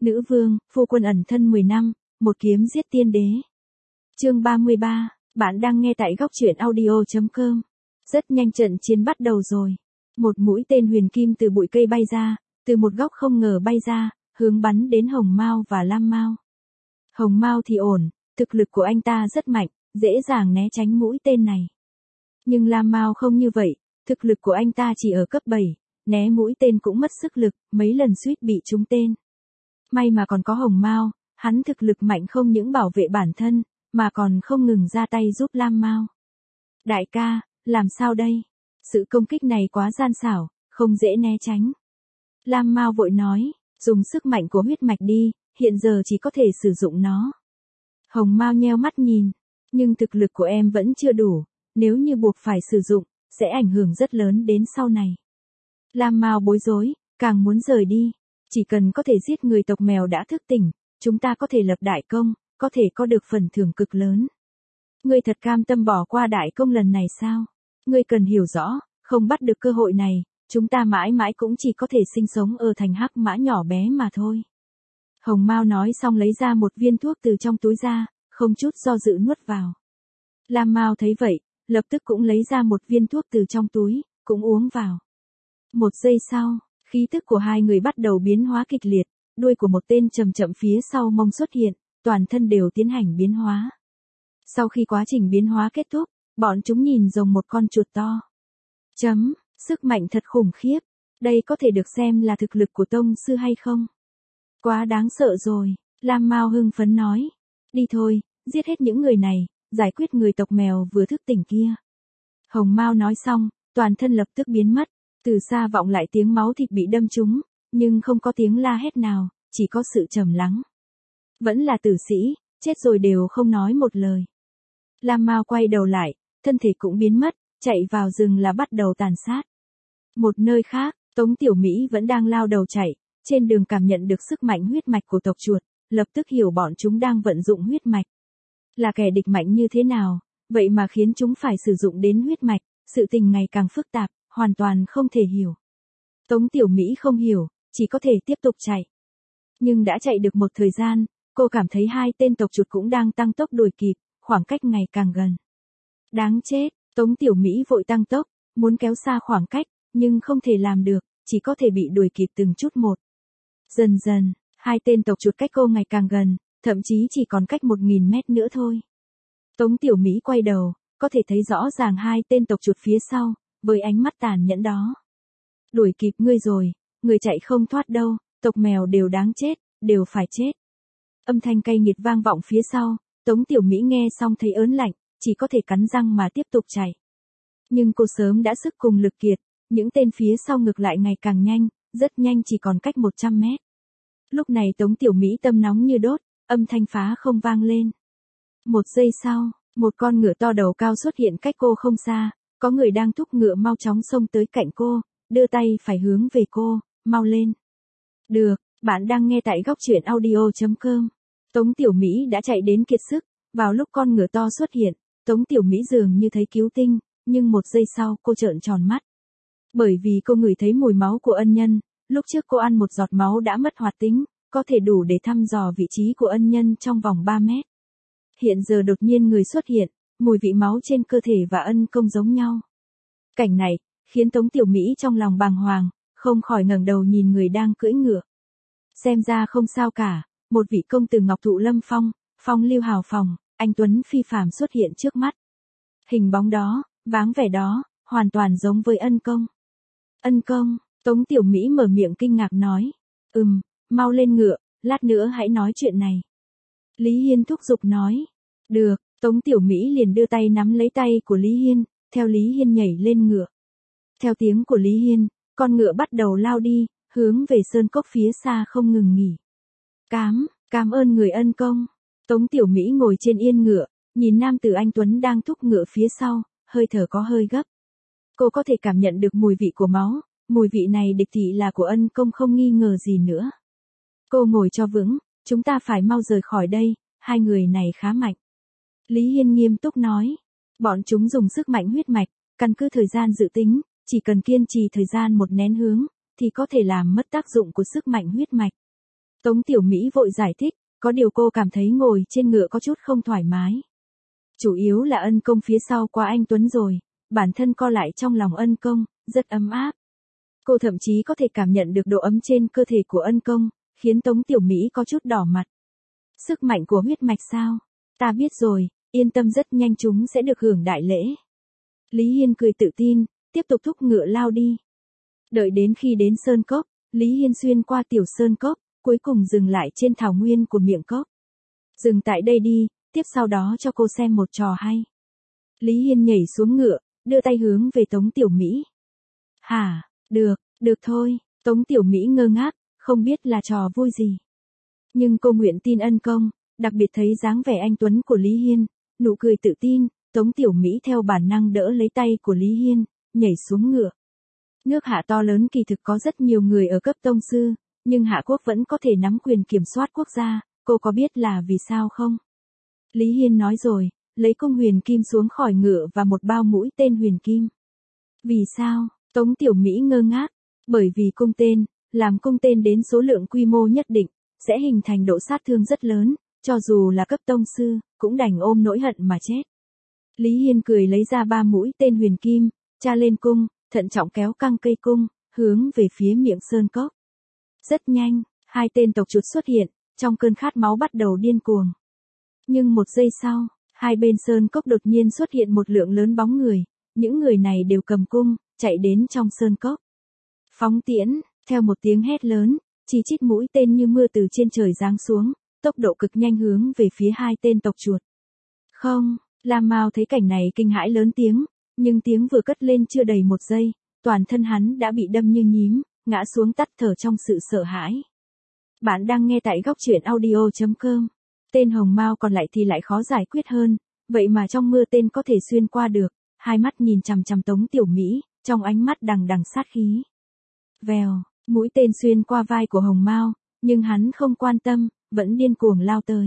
Nữ vương, phu quân ẩn thân 10 năm, một kiếm giết tiên đế. Chương 33, bạn đang nghe tại góc truyện audio.com. Rất nhanh trận chiến bắt đầu rồi. Một mũi tên huyền kim từ bụi cây bay ra, từ một góc không ngờ bay ra, hướng bắn đến Hồng Mao và Lam Mao. Hồng Mao thì ổn, thực lực của anh ta rất mạnh, dễ dàng né tránh mũi tên này. Nhưng Lam Mao không như vậy, thực lực của anh ta chỉ ở cấp 7, né mũi tên cũng mất sức lực, mấy lần suýt bị trúng tên. May mà còn có Hồng Mao, hắn thực lực mạnh không những bảo vệ bản thân, mà còn không ngừng ra tay giúp Lam Mao. Đại ca, làm sao đây? Sự công kích này quá gian xảo, không dễ né tránh. Lam Mao vội nói, dùng sức mạnh của huyết mạch đi, hiện giờ chỉ có thể sử dụng nó. Hồng Mao nheo mắt nhìn, nhưng thực lực của em vẫn chưa đủ, nếu như buộc phải sử dụng, sẽ ảnh hưởng rất lớn đến sau này. Lam Mao bối rối, càng muốn rời đi, chỉ cần có thể giết người tộc mèo đã thức tỉnh, chúng ta có thể lập đại công, có thể có được phần thưởng cực lớn. Ngươi thật cam tâm bỏ qua đại công lần này sao? Ngươi cần hiểu rõ, không bắt được cơ hội này, chúng ta mãi mãi cũng chỉ có thể sinh sống ở thành hắc mã nhỏ bé mà thôi. Hồng Mao nói xong lấy ra một viên thuốc từ trong túi ra, không chút do dự nuốt vào. Lam Mao thấy vậy, lập tức cũng lấy ra một viên thuốc từ trong túi, cũng uống vào. Một giây sau, khí tức của hai người bắt đầu biến hóa kịch liệt, đuôi của một tên chậm chậm phía sau mông xuất hiện, toàn thân đều tiến hành biến hóa. Sau khi quá trình biến hóa kết thúc, bọn chúng nhìn giống một con chuột to. Sức mạnh thật khủng khiếp, đây có thể được xem là thực lực của tông sư hay không? Quá đáng sợ rồi, Lam Mao hưng phấn nói. Đi thôi, giết hết những người này, giải quyết người tộc mèo vừa thức tỉnh kia. Hồng Mao nói xong, toàn thân lập tức biến mất, từ xa vọng lại tiếng máu thịt bị đâm trúng, nhưng không có tiếng la hét nào, chỉ có sự trầm lắng. Vẫn là tử sĩ, chết rồi đều không nói một lời. Lam Mao quay đầu lại, thân thể cũng biến mất, chạy vào rừng là bắt đầu tàn sát. Một nơi khác, Tống Tiểu Mỹ vẫn đang lao đầu chạy, trên đường cảm nhận được sức mạnh huyết mạch của tộc chuột, lập tức hiểu bọn chúng đang vận dụng huyết mạch. Là kẻ địch mạnh như thế nào, vậy mà khiến chúng phải sử dụng đến huyết mạch, sự tình ngày càng phức tạp, hoàn toàn không thể hiểu. Tống Tiểu Mỹ không hiểu, chỉ có thể tiếp tục chạy. Nhưng đã chạy được một thời gian, cô cảm thấy hai tên tộc chuột cũng đang tăng tốc đuổi kịp, khoảng cách ngày càng gần. Đáng chết, Tống Tiểu Mỹ vội tăng tốc, muốn kéo xa khoảng cách, nhưng không thể làm được, chỉ có thể bị đuổi kịp từng chút một. Dần dần, hai tên tộc chuột cách cô ngày càng gần, thậm chí chỉ còn cách 1000 mét nữa thôi. Tống Tiểu Mỹ quay đầu, có thể thấy rõ ràng hai tên tộc chuột phía sau, với ánh mắt tàn nhẫn đó. Đuổi kịp ngươi rồi, ngươi chạy không thoát đâu, tộc mèo đều đáng chết, đều phải chết. Âm thanh cay nghiệt vang vọng phía sau, Tống Tiểu Mỹ nghe xong thấy ớn lạnh, chỉ có thể cắn răng mà tiếp tục chạy. Nhưng cô sớm đã sức cùng lực kiệt, những tên phía sau ngược lại ngày càng nhanh, rất nhanh chỉ còn cách 100 mét. Lúc này Tống Tiểu Mỹ tâm nóng như đốt, âm thanh phá không vang lên. Một giây sau, một con ngựa to đầu cao xuất hiện cách cô không xa, có người đang thúc ngựa mau chóng xông tới cạnh cô, đưa tay phải hướng về cô, mau lên. Được, bạn đang nghe tại góc truyện audio.com. Tống Tiểu Mỹ đã chạy đến kiệt sức, vào lúc con ngựa to xuất hiện, Tống Tiểu Mỹ dường như thấy cứu tinh, nhưng một giây sau cô trợn tròn mắt. Bởi vì cô ngửi thấy mùi máu của ân nhân, lúc trước cô ăn một giọt máu đã mất hoạt tính, có thể đủ để thăm dò vị trí của ân nhân trong vòng 3 mét. Hiện giờ đột nhiên người xuất hiện, mùi vị máu trên cơ thể và ân công giống nhau. Cảnh này, khiến Tống Tiểu Mỹ trong lòng bàng hoàng, không khỏi ngẩng đầu nhìn người đang cưỡi ngựa. Xem ra không sao cả, một vị công từ Ngọc Thụ Lâm Phong, phong lưu hào phóng, anh tuấn phi phàm xuất hiện trước mắt. Hình bóng đó, dáng vẻ đó, hoàn toàn giống với ân công. Ân công, Tống Tiểu Mỹ mở miệng kinh ngạc nói. Mau lên ngựa, lát nữa hãy nói chuyện này. Lý Hiên thúc giục nói. Được, Tống Tiểu Mỹ liền đưa tay nắm lấy tay của Lý Hiên, theo Lý Hiên nhảy lên ngựa. Theo tiếng của Lý Hiên, con ngựa bắt đầu lao đi, hướng về sơn cốc phía xa không ngừng nghỉ. Cảm ơn người ân công. Tống Tiểu Mỹ ngồi trên yên ngựa, nhìn nam tử anh tuấn đang thúc ngựa phía sau, hơi thở có hơi gấp. Cô có thể cảm nhận được mùi vị của máu, mùi vị này đích thị là của ân công không nghi ngờ gì nữa. Cô ngồi cho vững, chúng ta phải mau rời khỏi đây, hai người này khá mạnh. Lý Hiên nghiêm túc nói, bọn chúng dùng sức mạnh huyết mạch, căn cứ thời gian dự tính, chỉ cần kiên trì thời gian một nén hương, thì có thể làm mất tác dụng của sức mạnh huyết mạch. Tống Tiểu Mỹ vội giải thích, có điều cô cảm thấy ngồi trên ngựa có chút không thoải mái. Chủ yếu là ân công phía sau qua anh Tuấn rồi, bản thân co lại trong lòng ân công, rất ấm áp. Cô thậm chí có thể cảm nhận được độ ấm trên cơ thể của ân công, khiến Tống Tiểu Mỹ có chút đỏ mặt. Sức mạnh của huyết mạch sao? Ta biết rồi, yên tâm rất nhanh chúng sẽ được hưởng đại lễ. Lý Hiên cười tự tin, tiếp tục thúc ngựa lao đi. Đợi đến khi đến Sơn Cốc, Lý Hiên xuyên qua tiểu Sơn Cốc, cuối cùng dừng lại trên thảo nguyên của miệng cốc. Dừng tại đây đi, tiếp sau đó cho cô xem một trò hay. Lý Hiên nhảy xuống ngựa, đưa tay hướng về Tống Tiểu Mỹ. Hả, được thôi, Tống Tiểu Mỹ ngơ ngác, không biết là trò vui gì. Nhưng cô nguyện tin ân công, đặc biệt thấy dáng vẻ anh Tuấn của Lý Hiên, nụ cười tự tin, Tống Tiểu Mỹ theo bản năng đỡ lấy tay của Lý Hiên, nhảy xuống ngựa. Nước Hạ to lớn kỳ thực có rất nhiều người ở cấp tông sư, nhưng Hạ quốc vẫn có thể nắm quyền kiểm soát quốc gia, cô có biết là vì sao không? Lý Hiên nói rồi, lấy cung huyền kim xuống khỏi ngựa và một bao mũi tên huyền kim. Vì sao? Tống Tiểu Mỹ ngơ ngác, bởi vì cung tên, làm cung tên đến số lượng quy mô nhất định, sẽ hình thành độ sát thương rất lớn, cho dù là cấp tông sư, cũng đành ôm nỗi hận mà chết. Lý Hiên cười lấy ra 3 mũi tên huyền kim, tra lên cung, thận trọng kéo căng cây cung, hướng về phía miệng Sơn Cốc. Rất nhanh, 2 tên tộc chuột xuất hiện, trong cơn khát máu bắt đầu điên cuồng. Nhưng một giây sau, hai bên Sơn Cốc đột nhiên xuất hiện một lượng lớn bóng người, những người này đều cầm cung, chạy đến trong Sơn Cốc. Phóng tiễn, theo một tiếng hét lớn, chỉ chít mũi tên như mưa từ trên trời giáng xuống, tốc độ cực nhanh hướng về phía 2 tên tộc chuột. Không, Lam Mao thấy cảnh này kinh hãi lớn tiếng, nhưng tiếng vừa cất lên chưa đầy một giây, toàn thân hắn đã bị đâm như nhím, ngã xuống tắt thở trong sự sợ hãi. Bạn đang nghe tại góc truyện audio.com. Tên Hồng Mao còn lại thì lại khó giải quyết hơn, vậy mà trong mưa tên có thể xuyên qua được, hai mắt nhìn chằm chằm Tống Tiểu Mỹ, trong ánh mắt đằng đằng sát khí. Vèo, mũi tên xuyên qua vai của Hồng Mao, nhưng hắn không quan tâm, vẫn điên cuồng lao tới.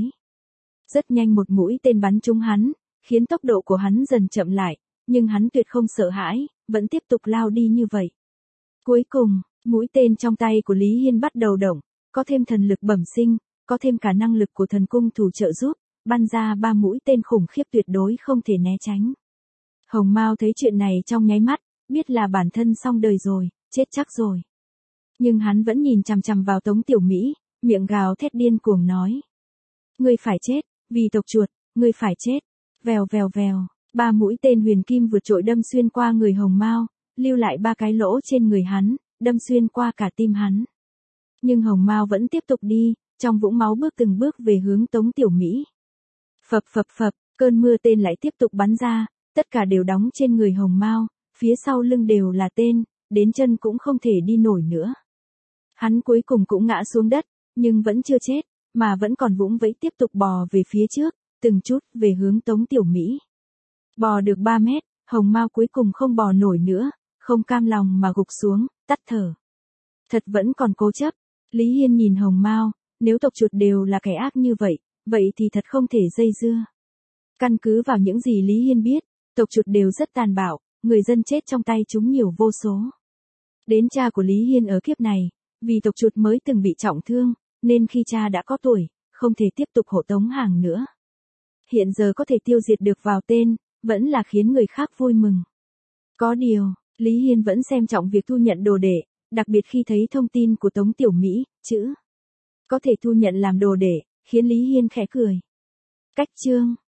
Rất nhanh một mũi tên bắn trúng hắn, khiến tốc độ của hắn dần chậm lại, nhưng hắn tuyệt không sợ hãi, vẫn tiếp tục lao đi như vậy. Cuối cùng, mũi tên trong tay của Lý Hiên bắt đầu động, có thêm thần lực bẩm sinh, có thêm cả năng lực của thần cung thủ trợ giúp, bắn ra 3 mũi tên khủng khiếp tuyệt đối không thể né tránh. Hồng Mao thấy chuyện này trong nháy mắt, biết là bản thân xong đời rồi, chết chắc rồi. Nhưng hắn vẫn nhìn chằm chằm vào Tống Tiểu Mỹ, miệng gào thét điên cuồng nói. Ngươi phải chết, vì tộc chuột, ngươi phải chết. Vèo vèo vèo, 3 mũi tên huyền kim vượt trội đâm xuyên qua người Hồng Mao, lưu lại 3 cái lỗ trên người hắn, đâm xuyên qua cả tim hắn. Nhưng Hồng Mao vẫn tiếp tục đi, trong vũng máu bước từng bước về hướng Tống Tiểu Mỹ. Phập phập phập, cơn mưa tên lại tiếp tục bắn ra, tất cả đều đóng trên người Hồng Mao, phía sau lưng đều là tên, đến chân cũng không thể đi nổi nữa. Hắn cuối cùng cũng ngã xuống đất, nhưng vẫn chưa chết, mà vẫn còn vũng vẫy tiếp tục bò về phía trước, từng chút về hướng Tống Tiểu Mỹ. Bò được 3 mét, Hồng Mao cuối cùng không bò nổi nữa, không cam lòng mà gục xuống, tắt thở. Thật vẫn còn cố chấp. Lý Hiên nhìn Hồng Mao, nếu tộc chuột đều là kẻ ác như vậy, vậy thì thật không thể dây dưa. Căn cứ vào những gì Lý Hiên biết, tộc chuột đều rất tàn bạo, người dân chết trong tay chúng nhiều vô số. Đến cha của Lý Hiên ở kiếp này, vì tộc chuột mới từng bị trọng thương, nên khi cha đã có tuổi, không thể tiếp tục hộ tống hàng nữa. Hiện giờ có thể tiêu diệt được vào tên, vẫn là khiến người khác vui mừng. Có điều, Lý Hiên vẫn xem trọng việc thu nhận đồ đệ, đặc biệt khi thấy thông tin của Tống Tiểu Mỹ, chữ có thể thu nhận làm đồ đệ, khiến Lý Hiên khẽ cười. Cách chương